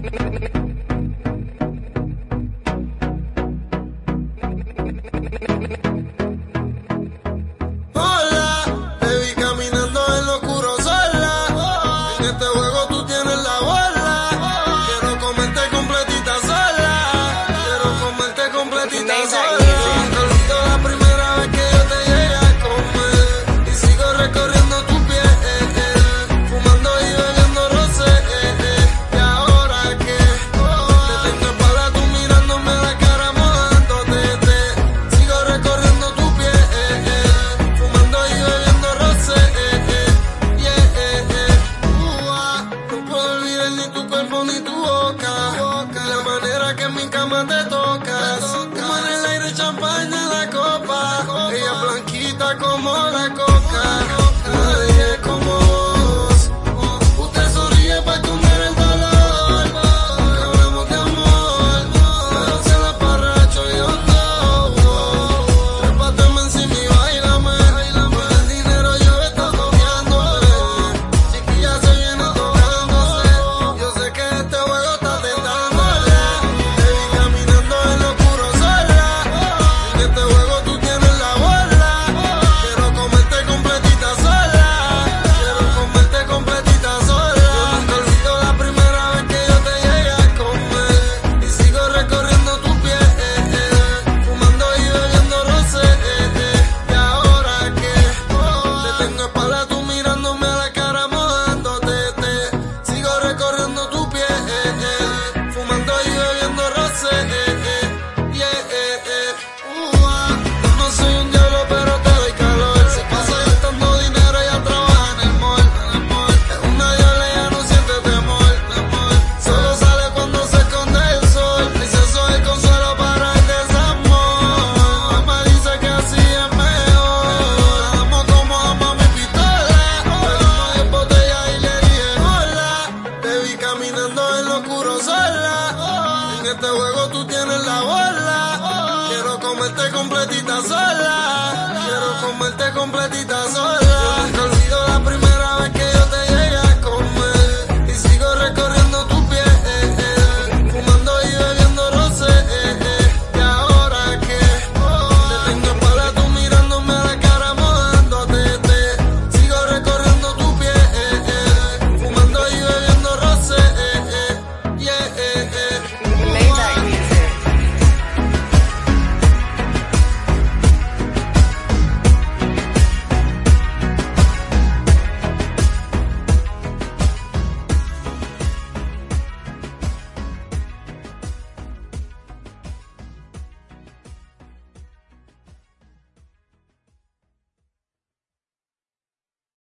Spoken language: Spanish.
Hola, te vi caminando en lo oscuro sola. En este juego tú tienes la bola. Quiero comerte completita sola. Quiero comerte completita sola. Nunca olvido la primera vez que yo te llegué a comer. Y sigo recorriendo tu piel, fumando y bebiendo rosé. Y ahora que te tengo espalda, tú mirándome a la cara, mojándote. Sigo recorriendo tu piel, fumando y bebiendo rosé. No puedo olvidar ni tu cuerpo ni tu boca. La manera que en mi cama te tocas. Humo en el aire, champaña en la copa. Ella blanquita como la coca. Nadie como vos. Usted sonríe para esconder el dolor. Hablamos de amor, pero se la parracho yo no. Trépateme encima y bailame. Por el dinero yo estoy copiándole. Chiquilla se viene tocándose. Yo sé que este juego está tentándole. Te vi caminando en lo oscuro sola. En este juego tú tienes la bola. Quiero comerte completita sola. Quiero comerte completita sola. Yo nunca olvido la primera vez que yo te llegué a comer. Y sigo recorriendo tu piel, fumando y bebiendo rosé. Y ahora que te tengo espalda, tú mirándome a la cara, mojándote. Sigo recorriendo tu piel, fumando y bebiendo rosé. Yo no soy un diablo, pero te doy calor. Se pasa gastando dinero, ella trabaja en el mall. Es una diabla, ella no siente temor. Solo sale cuando se esconde el sol. Dice eso es consuelo para el desamor. Mamá dice que así es mejor. La amo como amo a mi pistola. Pedimos 10 botellas y le dije hola. Te vi caminando en lo oscuro sola. En este juego tú tienes la bola. Quiero comerte completita sola. Quiero comerte completita